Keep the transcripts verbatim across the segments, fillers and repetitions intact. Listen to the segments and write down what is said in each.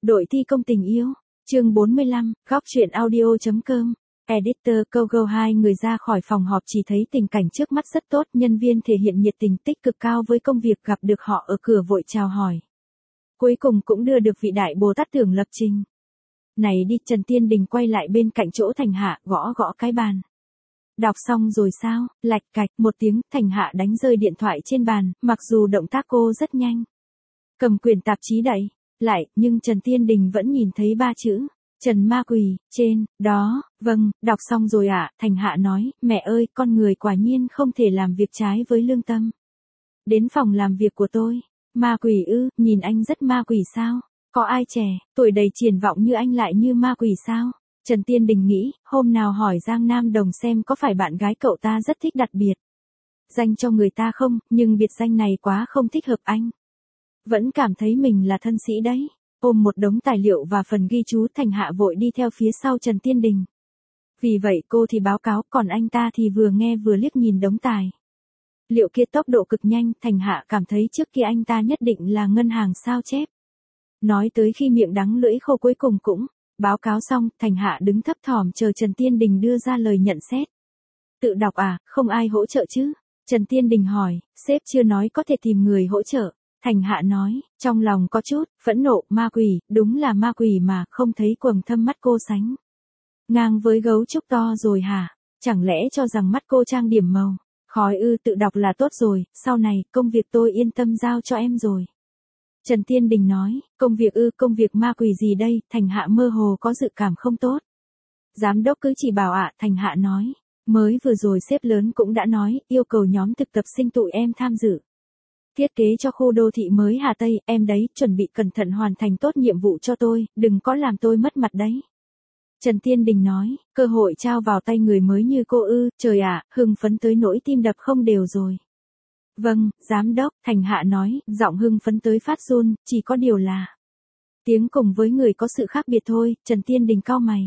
Đội thi công tình yêu, chương bốn mươi lăm, góc truyện audio chấm com. Editor câu go hai người ra khỏi phòng họp chỉ thấy tình cảnh trước mắt rất tốt, nhân viên thể hiện nhiệt tình tích cực cao với công việc, gặp được họ ở cửa vội chào hỏi. Cuối cùng cũng đưa được vị đại Bồ Tát tưởng lập trình. Này đi, Trần Tiên Đình quay lại bên cạnh chỗ Thành Hạ, gõ gõ cái bàn. Đọc xong rồi sao? Lạch cạch một tiếng, Thành Hạ đánh rơi điện thoại trên bàn, mặc dù động tác cô rất nhanh. Cầm quyển tạp chí đẩy lại, nhưng Trần Tiên Đình vẫn nhìn thấy ba chữ. Trần Ma Quỳ, trên, đó, vâng, đọc xong rồi ạ, à, Thành Hạ nói, mẹ ơi, con người quả nhiên không thể làm việc trái với lương tâm. Đến phòng làm việc của tôi, ma quỷ ư, nhìn anh rất ma quỷ sao? Có ai trẻ, tuổi đầy triển vọng như anh lại như ma quỷ sao? Trần Tiên Đình nghĩ, hôm nào hỏi Giang Nam Đồng xem có phải bạn gái cậu ta rất thích đặt biệt danh cho người ta không, nhưng biệt danh này quá không thích hợp anh. Vẫn cảm thấy mình là thân sĩ đấy. Ôm một đống tài liệu và phần ghi chú, Thành Hạ vội đi theo phía sau Trần Tiên Đình. Vì vậy cô thì báo cáo, còn anh ta thì vừa nghe vừa liếc nhìn đống tài liệu kia tốc độ cực nhanh. Thành Hạ cảm thấy trước kia anh ta nhất định là ngân hàng sao chép. Nói tới khi miệng đắng lưỡi khô cuối cùng cũng báo cáo xong, Thành Hạ đứng thấp thỏm chờ Trần Tiên Đình đưa ra lời nhận xét. Tự đọc à, không ai hỗ trợ chứ? Trần Tiên Đình hỏi, sếp chưa nói có thể tìm người hỗ trợ. Thành Hạ nói, trong lòng có chút phẫn nộ, ma quỷ, đúng là ma quỷ mà, không thấy quầng thâm mắt cô sánh ngang với gấu trúc to rồi hả? Chẳng lẽ cho rằng mắt cô trang điểm màu khói ư? Tự đọc là tốt rồi, sau này công việc tôi yên tâm giao cho em rồi. Trần Tiên Đình nói, công việc ư, công việc ma quỷ gì đây? Thành Hạ mơ hồ có dự cảm không tốt. Giám đốc cứ chỉ bảo ạ, à, Thành Hạ nói, mới vừa rồi sếp lớn cũng đã nói, yêu cầu nhóm thực tập sinh tụi em tham dự thiết kế cho khu đô thị mới Hà Tây, em đấy, chuẩn bị cẩn thận hoàn thành tốt nhiệm vụ cho tôi, đừng có làm tôi mất mặt đấy. Trần Tiên Đình nói, cơ hội trao vào tay người mới như cô ư, trời ạ, à, hưng phấn tới nỗi tim đập không đều rồi. Vâng, giám đốc, Thành Hạ nói, giọng hưng phấn tới phát run, chỉ có điều là tiếng cùng với người có sự khác biệt thôi. Trần Tiên Đình cau mày.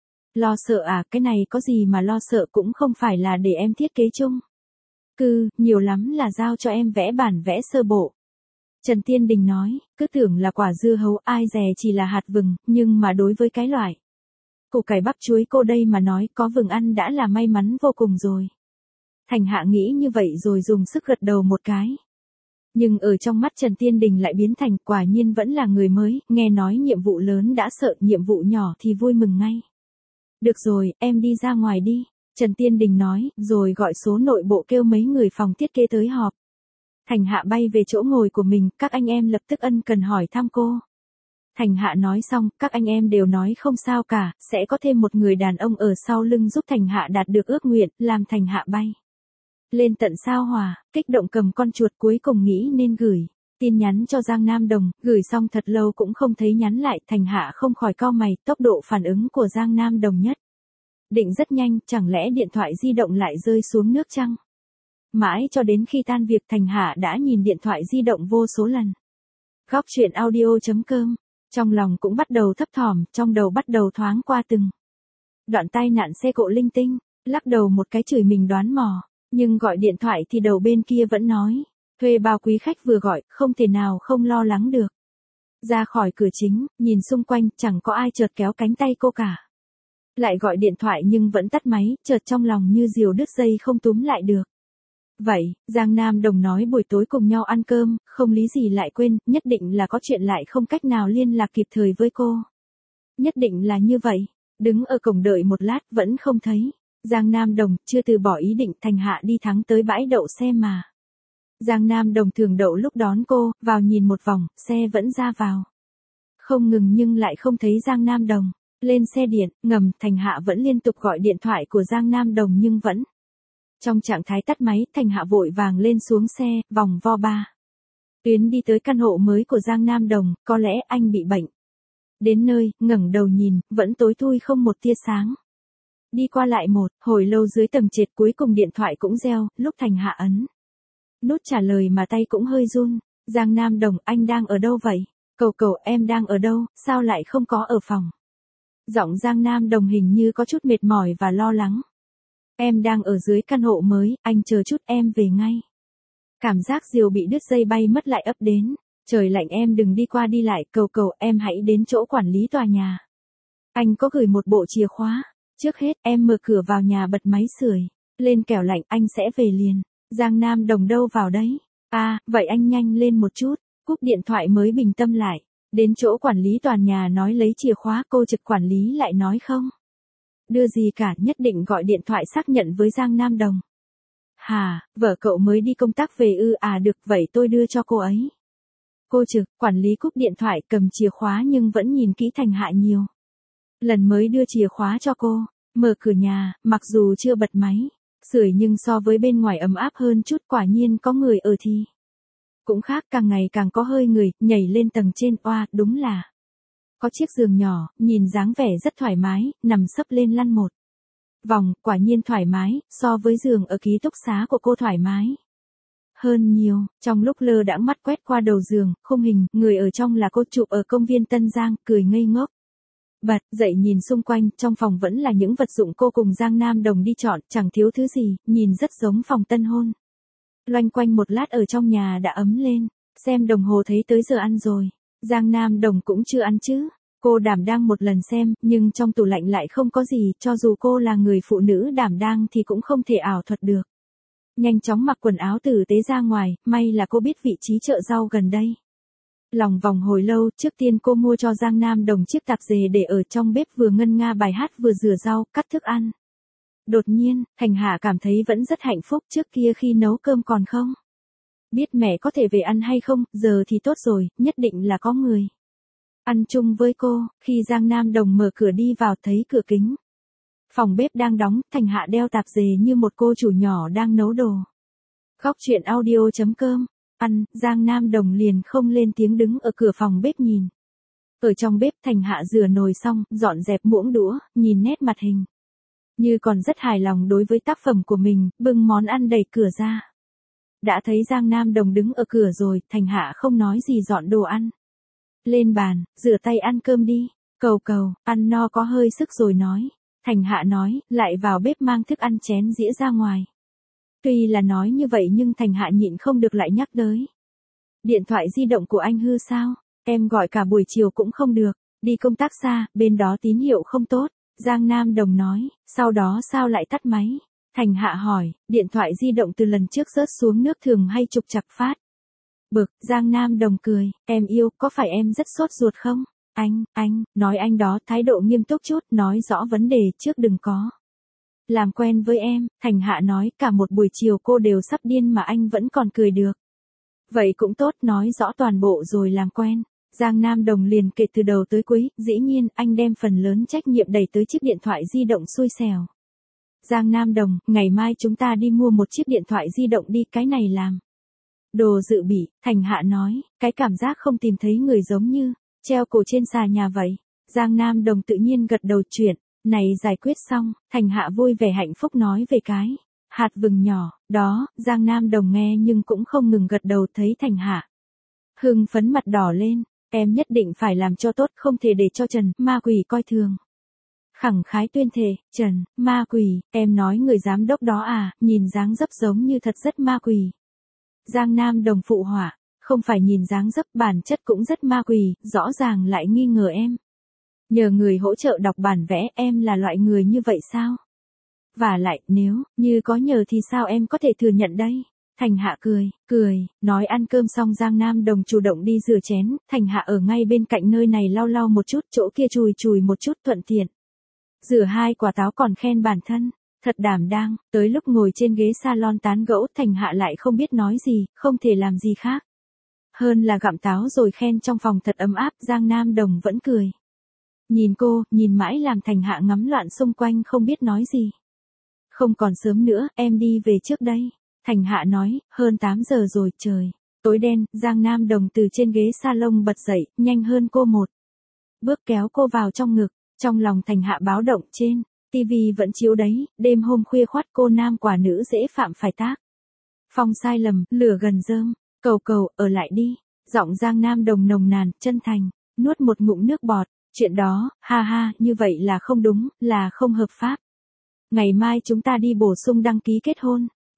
Lo sợ à, cái này có gì mà lo sợ, cũng không phải là để em thiết kế chung. Cứ, nhiều lắm là giao cho em vẽ bản vẽ sơ bộ. Trần Tiên Đình nói, cứ tưởng là quả dưa hấu, ai dè chỉ là hạt vừng, nhưng mà đối với cái loại củ cải bắp chuối cô đây mà nói, có vừng ăn đã là may mắn vô cùng rồi. Thành Hạ nghĩ như vậy rồi dùng sức gật đầu một cái. Nhưng ở trong mắt Trần Tiên Đình lại biến thành, quả nhiên vẫn là người mới, nghe nói nhiệm vụ lớn đã sợ, nhiệm vụ nhỏ thì vui mừng ngay. Được rồi, em đi ra ngoài đi. Trần Tiên Đình nói, rồi gọi số nội bộ kêu mấy người phòng thiết kế tới họp. Thành Hạ bay về chỗ ngồi của mình, các anh em lập tức ân cần hỏi thăm cô. Thành Hạ nói xong, các anh em đều nói không sao cả, sẽ có thêm một người đàn ông ở sau lưng giúp Thành Hạ đạt được ước nguyện, làm Thành Hạ bay lên tận sao Hỏa, kích động cầm con chuột, cuối cùng nghĩ nên gửi tin nhắn cho Giang Nam Đồng, gửi xong thật lâu cũng không thấy nhắn lại. Thành Hạ không khỏi cau mày, tốc độ phản ứng của Giang Nam Đồng nhất định rất nhanh, chẳng lẽ điện thoại di động lại rơi xuống nước chăng? Mãi cho đến khi tan việc, Thành Hạ đã nhìn điện thoại di động vô số lần. Góc truyện audio chấm com, trong lòng cũng bắt đầu thấp thỏm, trong đầu bắt đầu thoáng qua từng đoạn tai nạn xe cộ linh tinh, lắc đầu một cái chửi mình đoán mò, nhưng gọi điện thoại thì đầu bên kia vẫn nói, thuê bao quý khách vừa gọi, không thể nào không lo lắng được. Ra khỏi cửa chính, nhìn xung quanh, chẳng có ai chợt kéo cánh tay cô cả. Lại gọi điện thoại nhưng vẫn tắt máy, chợt trong lòng như diều đứt dây không túm lại được. Vậy, Giang Nam Đồng nói buổi tối cùng nhau ăn cơm, không lý gì lại quên, nhất định là có chuyện, lại không cách nào liên lạc kịp thời với cô. Nhất định là như vậy. Đứng ở cổng đợi một lát vẫn không thấy Giang Nam Đồng, chưa từ bỏ ý định. Thành Hạ đi thẳng tới bãi đậu xe mà Giang Nam Đồng thường đậu lúc đón cô, vào nhìn một vòng, xe vẫn ra vào không ngừng nhưng lại không thấy Giang Nam Đồng. Lên xe điện, ngầm, Thành Hạ vẫn liên tục gọi điện thoại của Giang Nam Đồng nhưng vẫn trong trạng thái tắt máy. Thành Hạ vội vàng lên xuống xe, vòng vo ba tuyến đi tới căn hộ mới của Giang Nam Đồng, có lẽ anh bị bệnh. Đến nơi, ngẩng đầu nhìn, vẫn tối thui không một tia sáng. Đi qua lại một hồi lâu dưới tầng trệt, cuối cùng điện thoại cũng reo, lúc Thành Hạ ấn nút trả lời mà tay cũng hơi run. Giang Nam Đồng, anh đang ở đâu vậy? Cầu cầu, em đang ở đâu, sao lại không có ở phòng? Giọng Giang Nam Đồng hình như có chút mệt mỏi và lo lắng. Em đang ở dưới căn hộ mới, anh chờ chút em về ngay. Cảm giác diều bị đứt dây bay mất lại ấp đến. Trời lạnh em đừng đi qua đi lại, cầu cầu em hãy đến chỗ quản lý tòa nhà. Anh có gửi một bộ chìa khóa. Trước hết em mở cửa vào nhà bật máy sưởi lên kẻo lạnh anh sẽ về liền. Giang Nam Đồng đâu vào đấy? À, vậy anh nhanh lên một chút. Cúp điện thoại mới bình tâm lại. Đến chỗ quản lý tòa nhà nói lấy chìa khóa, cô trực quản lý lại nói không đưa gì cả, nhất định gọi điện thoại xác nhận với Giang Nam Đồng. Hà, vợ cậu mới đi công tác về ư? À được, vậy tôi đưa cho cô ấy. Cô trực, quản lý cúp điện thoại cầm chìa khóa nhưng vẫn nhìn kỹ Thành Hạ nhiều lần mới đưa chìa khóa cho cô. Mở cửa nhà, mặc dù chưa bật máy sưởi nhưng so với bên ngoài ấm áp hơn chút, quả nhiên có người ở thì cũng khác, càng ngày càng có hơi người, nhảy lên tầng trên, oa, đúng là có chiếc giường nhỏ, nhìn dáng vẻ rất thoải mái, nằm sấp lên lăn một vòng, quả nhiên thoải mái, so với giường ở ký túc xá của cô thoải mái hơn nhiều. Trong lúc lơ đãng mắt quét qua đầu giường, khung hình, người ở trong là cô chụp ở công viên Tân Giang, cười ngây ngốc. Bật dậy nhìn xung quanh, trong phòng vẫn là những vật dụng cô cùng Giang Nam Đồng đi chọn, chẳng thiếu thứ gì, nhìn rất giống phòng tân hôn. Loanh quanh một lát ở trong nhà đã ấm lên, xem đồng hồ thấy tới giờ ăn rồi. Giang Nam Đồng cũng chưa ăn chứ. Cô đảm đang một lần xem, nhưng trong tủ lạnh lại không có gì, cho dù cô là người phụ nữ đảm đang thì cũng không thể ảo thuật được. Nhanh chóng mặc quần áo tử tế ra ngoài, may là cô biết vị trí chợ rau gần đây. Lòng vòng hồi lâu, trước tiên cô mua cho Giang Nam Đồng chiếc tạp dề để ở trong bếp, vừa ngân nga bài hát vừa rửa rau, cắt thức ăn. Đột nhiên, Thành Hạ cảm thấy vẫn rất hạnh phúc, trước kia khi nấu cơm còn không biết mẹ có thể về ăn hay không, giờ thì tốt rồi, nhất định là có người ăn chung với cô. Khi Giang Nam Đồng mở cửa đi vào thấy cửa kính phòng bếp đang đóng, Thành Hạ đeo tạp dề như một cô chủ nhỏ đang nấu đồ. Góc chuyện audio chấm com. Ăn, Giang Nam Đồng liền không lên tiếng đứng ở cửa phòng bếp nhìn. Ở trong bếp Thành Hạ rửa nồi xong, dọn dẹp muỗng đũa, nhìn nét mặt hình như còn rất hài lòng đối với tác phẩm của mình, bưng món ăn đẩy cửa ra. Đã thấy Giang Nam Đồng đứng ở cửa rồi, Thành Hạ không nói gì dọn đồ ăn lên bàn, rửa tay ăn cơm đi. Cầu cầu, ăn no có hơi sức rồi nói. Thành Hạ nói, lại vào bếp mang thức ăn chén dĩa ra ngoài. Tuy là nói như vậy nhưng Thành Hạ nhịn không được lại nhắc tới. Điện thoại di động của anh hư sao? Em gọi cả buổi chiều cũng không được. Đi công tác xa, bên đó tín hiệu không tốt. Giang Nam Đồng nói, sau đó sao lại tắt máy? Thành Hạ hỏi, điện thoại di động từ lần trước rớt xuống nước thường hay trục trặc phát. Bực, Giang Nam Đồng cười, em yêu, có phải em rất sốt ruột không? Anh, anh, nói anh đó, thái độ nghiêm túc chút, nói rõ vấn đề trước đừng có làm quen với em. Thành Hạ nói, cả một buổi chiều cô đều sắp điên mà anh vẫn còn cười được. Vậy cũng tốt, nói rõ toàn bộ rồi làm quen. Giang Nam Đồng liền kể từ đầu tới cuối, dĩ nhiên, anh đem phần lớn trách nhiệm đẩy tới chiếc điện thoại di động xui xẻo. Giang Nam Đồng, ngày mai chúng ta đi mua một chiếc điện thoại di động đi, cái này làm đồ dự bị. Thành Hạ nói, cái cảm giác không tìm thấy người giống như treo cổ trên xà nhà vậy. Giang Nam Đồng tự nhiên gật đầu, chuyện này giải quyết xong, Thành Hạ vui vẻ hạnh phúc nói về cái hạt vừng nhỏ đó. Giang Nam Đồng nghe nhưng cũng không ngừng gật đầu, thấy Thành Hạ hưng phấn mặt đỏ lên. Em nhất định phải làm cho tốt, không thể để cho Trần ma quỷ coi thường. Khẳng khái tuyên thệ, Trần ma quỷ, em nói người giám đốc đó à, nhìn dáng dấp giống như thật rất ma quỷ. Giang Nam Đồng phụ họa, không phải nhìn dáng dấp, bản chất cũng rất ma quỷ, rõ ràng lại nghi ngờ em. Nhờ người hỗ trợ đọc bản vẽ, em là loại người như vậy sao? Và lại, nếu như có nhờ thì sao em có thể thừa nhận đây? Thành Hạ cười, cười, nói ăn cơm xong Giang Nam Đồng chủ động đi rửa chén, Thành Hạ ở ngay bên cạnh nơi này lau lau một chút, chỗ kia chùi chùi một chút thuận tiện. Rửa hai quả táo còn khen bản thân, thật đảm đang. Tới lúc ngồi trên ghế salon tán gẫu, Thành Hạ lại không biết nói gì, không thể làm gì khác hơn là gặm táo rồi khen trong phòng thật ấm áp. Giang Nam Đồng vẫn cười nhìn cô, nhìn mãi làm Thành Hạ ngắm loạn xung quanh không biết nói gì. Không còn sớm nữa, em đi về trước đây. Thành Hạ nói, hơn tám giờ rồi, trời tối đen. Giang Nam Đồng từ trên ghế salon bật dậy, nhanh hơn cô một bước kéo cô vào trong ngực. Trong lòng Thành Hạ báo động, trên tivi vẫn chiếu đấy, đêm hôm khuya khoắt cô nam quả nữ dễ phạm phải tác phong sai lầm, lửa gần rơm. Cầu cầu, ở lại đi. Giọng Giang Nam Đồng nồng nàn, chân thành, nuốt một ngụm nước bọt. Chuyện đó, ha ha, như vậy là không đúng, là không hợp pháp. Ngày mai chúng ta đi bổ sung đăng ký kết hôn.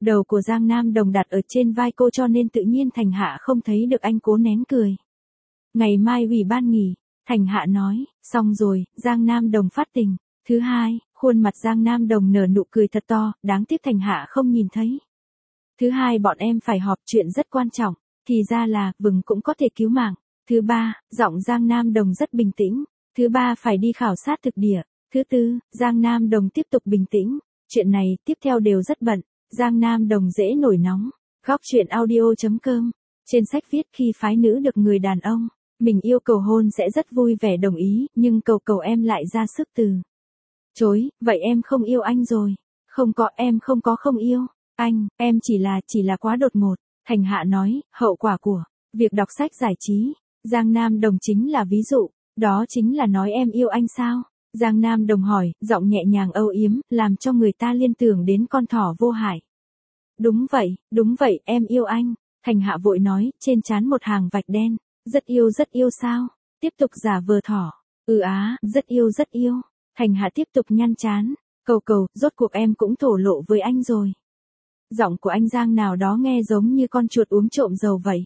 Đầu của Giang Nam Đồng đặt ở trên vai cô cho nên tự nhiên Thành Hạ không thấy được anh cố nén cười. Ngày mai ủy ban nghỉ, Thành Hạ nói, xong rồi, Giang Nam Đồng phát tình. Thứ hai, khuôn mặt Giang Nam Đồng nở nụ cười thật to, đáng tiếc Thành Hạ không nhìn thấy. Thứ hai bọn em phải họp chuyện rất quan trọng, thì ra là, vừng cũng có thể cứu mạng. Thứ ba, giọng Giang Nam Đồng rất bình tĩnh. Thứ ba phải đi khảo sát thực địa. Thứ tư, Giang Nam Đồng tiếp tục bình tĩnh. Chuyện này, tiếp theo đều rất bận. Giang Nam Đồng dễ nổi nóng. Góc chuyện audio chấm com. Trên sách viết khi phái nữ được người đàn ông mình yêu cầu hôn sẽ rất vui vẻ đồng ý, nhưng cầu cầu em lại ra sức từ chối, vậy em không yêu anh rồi. Không có, em không có không yêu anh, em chỉ là, chỉ là quá đột ngột. Thành Hạ nói, hậu quả của việc đọc sách giải trí. Giang Nam Đồng chính là ví dụ, đó chính là nói em yêu anh sao? Giang Nam Đồng hỏi, giọng nhẹ nhàng âu yếm, làm cho người ta liên tưởng đến con thỏ vô hại. Đúng vậy, đúng vậy, em yêu anh. Thành Hạ vội nói, trên trán một hàng vạch đen. Rất yêu rất yêu sao? Tiếp tục giả vờ thỏ. Ừ á, rất yêu rất yêu. Thành Hạ tiếp tục nhăn trán. Cầu cầu, rốt cuộc em cũng thổ lộ với anh rồi. Giọng của anh Giang nào đó nghe giống như con chuột uống trộm dầu vậy.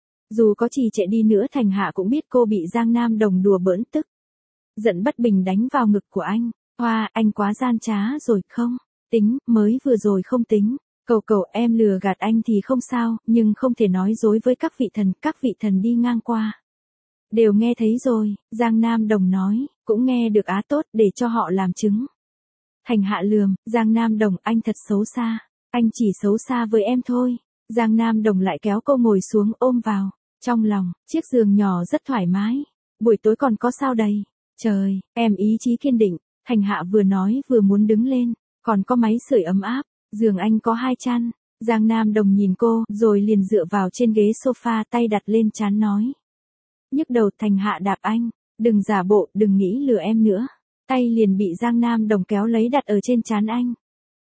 Dù có trì trệ đi nữa Thành Hạ cũng biết cô bị Giang Nam Đồng đùa bỡn tức. Giận bất bình đánh vào ngực của anh. Hoa, anh quá gian trá rồi, không? Tính, mới vừa rồi không tính. Cầu cầu em lừa gạt anh thì không sao, nhưng không thể nói dối với các vị thần, các vị thần đi ngang qua. Đều nghe thấy rồi, Giang Nam Đồng nói, cũng nghe được á tốt để cho họ làm chứng. Thành Hạ lườm, Giang Nam Đồng anh thật xấu xa, anh chỉ xấu xa với em thôi. Giang Nam Đồng lại kéo cô ngồi xuống ôm vào, trong lòng, chiếc giường nhỏ rất thoải mái. Buổi tối còn có sao đây? Trời, em ý chí kiên định, Thành Hạ vừa nói vừa muốn đứng lên, còn có máy sưởi ấm áp. Giường anh có hai chăn. Giang Nam Đồng nhìn cô, rồi liền dựa vào trên ghế sofa tay đặt lên trán nói. Nhức đầu. Thành Hạ đạp anh. Đừng giả bộ, đừng nghĩ lừa em nữa. Tay liền bị Giang Nam Đồng kéo lấy đặt ở trên trán anh.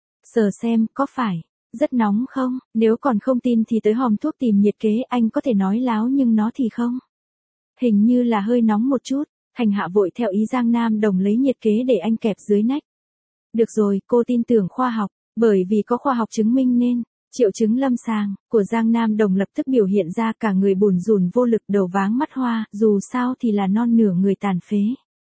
Sờ xem, có phải rất nóng không? Nếu còn không tin thì tới hòm thuốc tìm nhiệt kế, anh có thể nói láo nhưng nó thì không. Hình như là hơi nóng một chút. Thành Hạ vội theo ý Giang Nam Đồng lấy nhiệt kế để anh kẹp dưới nách. Được rồi, cô tin tưởng khoa học. Bởi vì có khoa học chứng minh nên, triệu chứng lâm sàng của Giang Nam Đồng lập tức biểu hiện ra cả người bùn rùn vô lực đầu váng mắt hoa, dù sao thì là non nửa người tàn phế.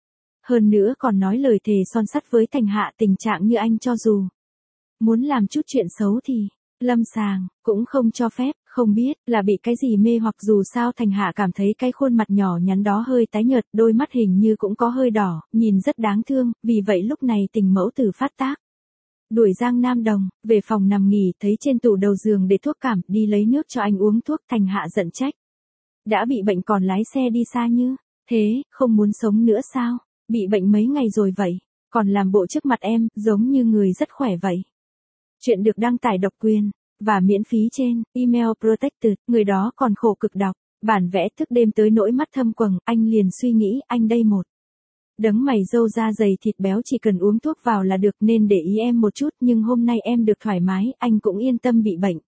Hơn nữa còn nói lời thề son sắt với Thành Hạ tình trạng như anh cho dù muốn làm chút chuyện xấu thì, lâm sàng, cũng không cho phép, không biết là bị cái gì mê hoặc dù sao Thành Hạ cảm thấy cái khuôn mặt nhỏ nhắn đó hơi tái nhợt, đôi mắt hình như cũng có hơi đỏ, nhìn rất đáng thương, vì vậy lúc này tình mẫu tử phát tác. Đuổi Giang Nam Đồng, về phòng nằm nghỉ, thấy trên tủ đầu giường để thuốc cảm, đi lấy nước cho anh uống thuốc. Thành Hạ giận trách. Đã bị bệnh còn lái xe đi xa như thế, không muốn sống nữa sao? Bị bệnh mấy ngày rồi vậy, còn làm bộ trước mặt em, giống như người rất khỏe vậy. Chuyện được đăng tải độc quyền, và miễn phí trên, email protected, người đó còn khổ cực đọc, bản vẽ thức đêm tới nỗi mắt thâm quầng, anh liền suy nghĩ, anh đây một. Đấng mày râu da dày thịt béo chỉ cần uống thuốc vào là được nên để ý em một chút nhưng hôm nay em được thoải mái, anh cũng yên tâm bị bệnh.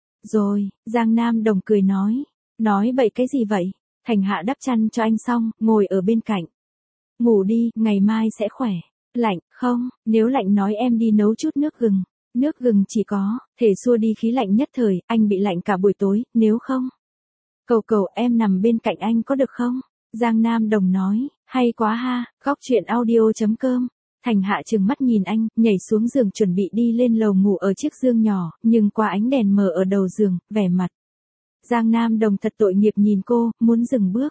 Rồi, Giang Nam Đồng cười nói. Nói bậy cái gì vậy? Thành Hạ đắp chăn cho anh xong, ngồi ở bên cạnh. Ngủ đi, ngày mai sẽ khỏe. Lạnh, không, nếu lạnh nói em đi nấu chút nước gừng. Nước gừng chỉ có, thể xua đi khí lạnh nhất thời, anh bị lạnh cả buổi tối, nếu không. Cầu cầu em nằm bên cạnh anh có được không? Giang Nam Đồng nói, hay quá ha, góc chuyện audio chấm com. Thành Hạ trừng mắt nhìn anh, nhảy xuống giường chuẩn bị đi lên lầu ngủ ở chiếc giường nhỏ, nhưng qua ánh đèn mờ ở đầu giường, vẻ mặt. Giang Nam Đồng thật tội nghiệp nhìn cô, muốn dừng bước.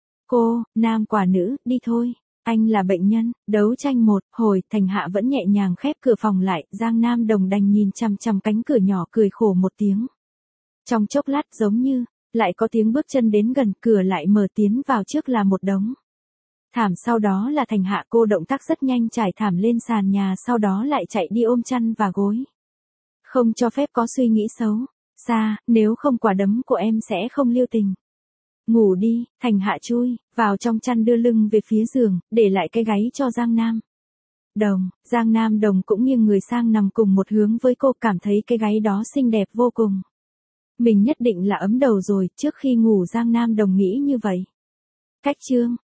Cô, nam quả nữ, đi thôi. Anh là bệnh nhân, đấu tranh một, hồi, Thành Hạ vẫn nhẹ nhàng khép cửa phòng lại, Giang Nam Đồng đành nhìn chằm chằm cánh cửa nhỏ cười khổ một tiếng. Trong chốc lát giống như, lại có tiếng bước chân đến gần, cửa lại mở, tiến vào trước là một đống thảm, sau đó là Thành Hạ. Cô động tác rất nhanh trải thảm lên sàn nhà, sau đó lại chạy đi ôm chăn và gối. Không cho phép có suy nghĩ xấu xa, nếu không quả đấm của em sẽ không lưu tình. Ngủ đi. Thành Hạ chui vào trong chăn đưa lưng về phía giường, để lại cái gáy cho Giang Nam Đồng. Giang Nam Đồng cũng nghiêng người sang nằm cùng một hướng với cô, cảm thấy cái gáy đó xinh đẹp vô cùng. Mình nhất định là ấm đầu rồi. Trước khi ngủ Giang Nam Đồng nghĩ như vậy. Cách chương